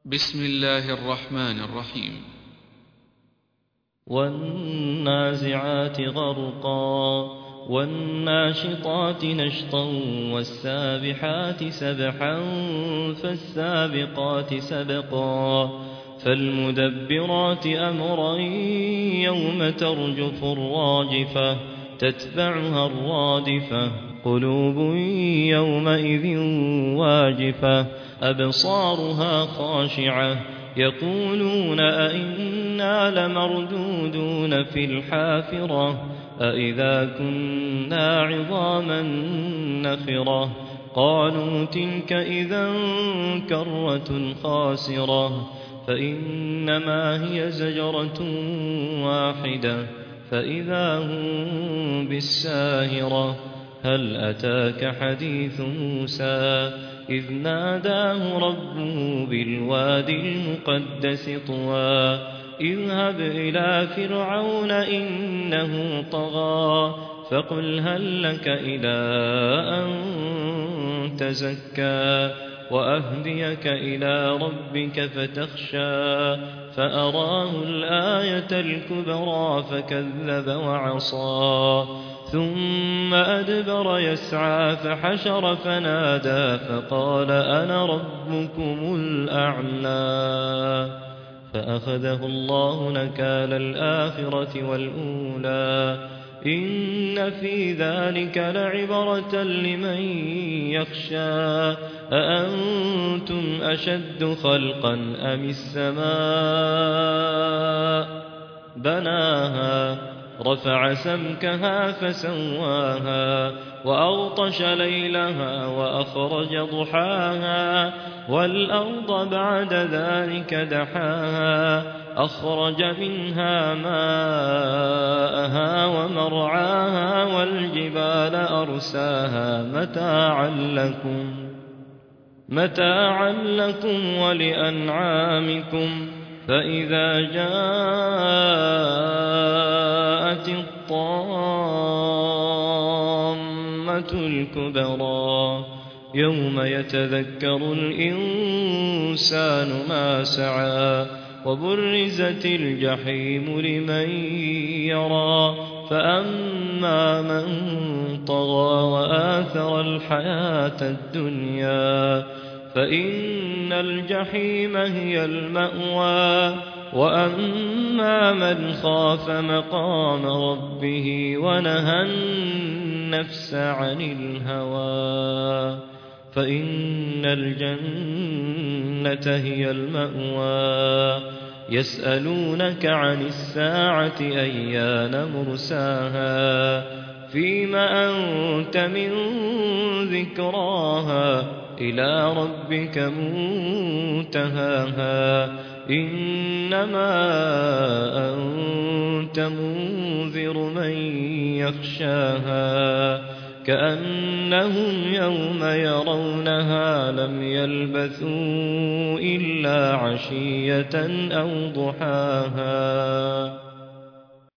بسم الله الرحمن الرحيم. والنازعات غرقا والناشطات نشطا والسابحات سبحا فالسابقات سبقا فالمدبرات أمرا يوم ترجف الراجفة تتبعها الرادفة قلوب يومئذ واجفة أبصارها خاشعة يقولون أئنا لمردودون في الحافرة أئذا كنا عظاما نخرة قالوا تلك إذا كرة خاسرة فإنما هي زجرة واحدة فإذا هم بالساهرة هل أتاك حديث موسى إذ ناداه ربه بالوادي المقدس طوى اذهب إلى فرعون إنه طغى فقل هل لك إلى أن تزكى وأهديك إلى ربك فتخشى فأراه الآية الكبرى فكذب وعصى ثم أدبر يسعى فحشر فنادى فقال أنا ربكم الأعلى فأخذه الله نكال الآخرة والأولى إن في ذلك لعبرة لمن يخشى أأنتم أشد خلقا أم السماء بناها رفع سمكها فسواها وأغطش ليلها وأخرج ضحاها والأرض بعد ذلك دحاها أخرج منها ماءها ومرعاها والجبال أرساها متاعا لكم ولأنعامكم فإذا جاءت الطامة الكبرى يوم يتذكر الإنسان ما سعى وبرزت الجحيم لمن يرى فأما من طغى وآثر الحياة الدنيا فإن الجحيم هي المأوى وأما من خاف مقام ربه ونهى النفس عن الهوى فإن الجنة هي المأوى يسألونك عن الساعة أيان مرساها فيم أنت من ذكراها إلى ربك منتهاها إنما أنت منذر من يخشاها كأنهم يوم يرونها لم يلبثوا إلا عشية أو ضحاها